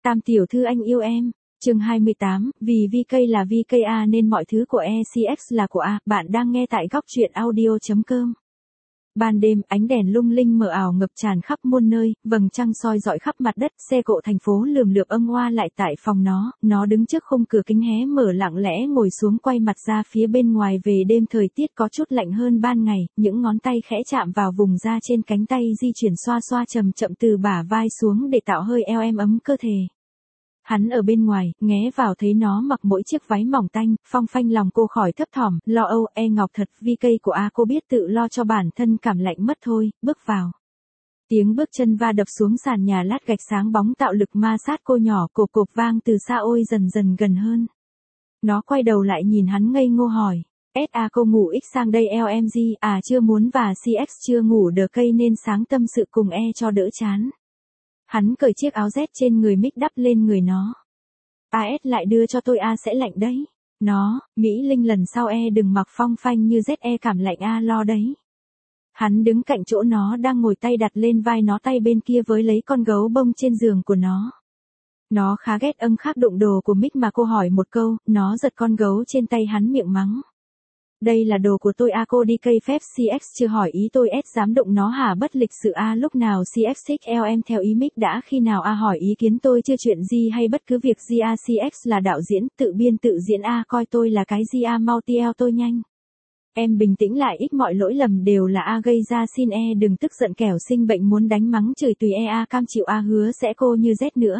Tam tiểu thư anh yêu em. Chương 28, vì VK là VKA nên mọi thứ của ECX là của A. Bạn đang nghe tại góc truyện audio.com. Ban đêm, ánh đèn lung linh mờ ảo ngập tràn khắp muôn nơi, vầng trăng soi rọi khắp mặt đất, xe cộ thành phố lườm lượp âm oa lại tại phòng nó đứng trước khung cửa kính hé mở lặng lẽ ngồi xuống quay mặt ra phía bên ngoài. Về đêm thời tiết có chút lạnh hơn ban ngày, những ngón tay khẽ chạm vào vùng da trên cánh tay di chuyển xoa xoa chậm chậm từ bả vai xuống để tạo hơi eo ấm cơ thể. Hắn ở bên ngoài, nghé vào thấy nó mặc mỗi chiếc váy mỏng tanh, phong phanh lòng cô khỏi thấp thỏm, lo âu, ngọc thật, VK của A cô biết tự lo cho bản thân cảm lạnh mất thôi, bước vào. Tiếng bước chân va đập xuống sàn nhà lát gạch sáng bóng tạo lực ma sát cô nhỏ, cộp cộp vang từ xa ôi dần dần gần hơn. Nó quay đầu lại nhìn hắn ngây ngô hỏi, SA cô ngủ X sang đây LMG, à chưa muốn và CX chưa ngủ đờ cây nên sáng tâm sự cùng cho đỡ chán. Hắn cởi chiếc áo Z trên người mic đắp lên người nó. AS lại đưa cho tôi A sẽ lạnh đấy. Nó, Mỹ Linh lần sau đừng mặc phong phanh như ZE cảm lạnh A lo đấy. Hắn đứng cạnh chỗ nó đang ngồi tay đặt lên vai nó tay bên kia với lấy con gấu bông trên giường của nó. Nó khá ghét khác đụng đồ của mic mà cô hỏi một câu, nó giật con gấu trên tay hắn miệng mắng. Đây là đồ của tôi A cô đi cây phép CX chưa hỏi ý tôi S dám động nó hả bất lịch sự A lúc nào CX thích em theo ý mic đã khi nào A hỏi ý kiến tôi chưa chuyện gì hay bất cứ việc gì A CX là đạo diễn tự biên tự diễn A coi tôi là cái gì A mau TL tôi nhanh. Em bình tĩnh lại ít mọi lỗi lầm đều là A gây ra xin đừng tức giận kẻo sinh bệnh muốn đánh mắng chửi tùy A cam chịu A hứa sẽ cô như Z nữa.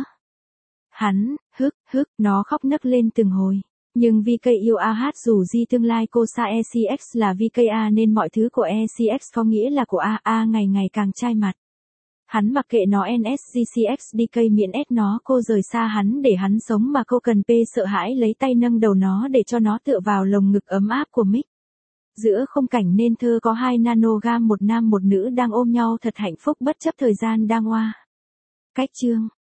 Hắn, nó khóc nấc lên từng hồi. Nhưng VK yêu AH dù gì tương lai cô xa ECX là VKA nên mọi thứ của ECX có nghĩa là của A ngày ngày càng chai mặt. Hắn mặc kệ nó NSGCX DK miễn S nó cô rời xa hắn để hắn sống mà cô cần P sợ hãi lấy tay nâng đầu nó để cho nó tựa vào lồng ngực ấm áp của mic. Giữa không cảnh nên thơ có 2 nanogam một nam một nữ đang ôm nhau thật hạnh phúc bất chấp thời gian đang qua. Cách chương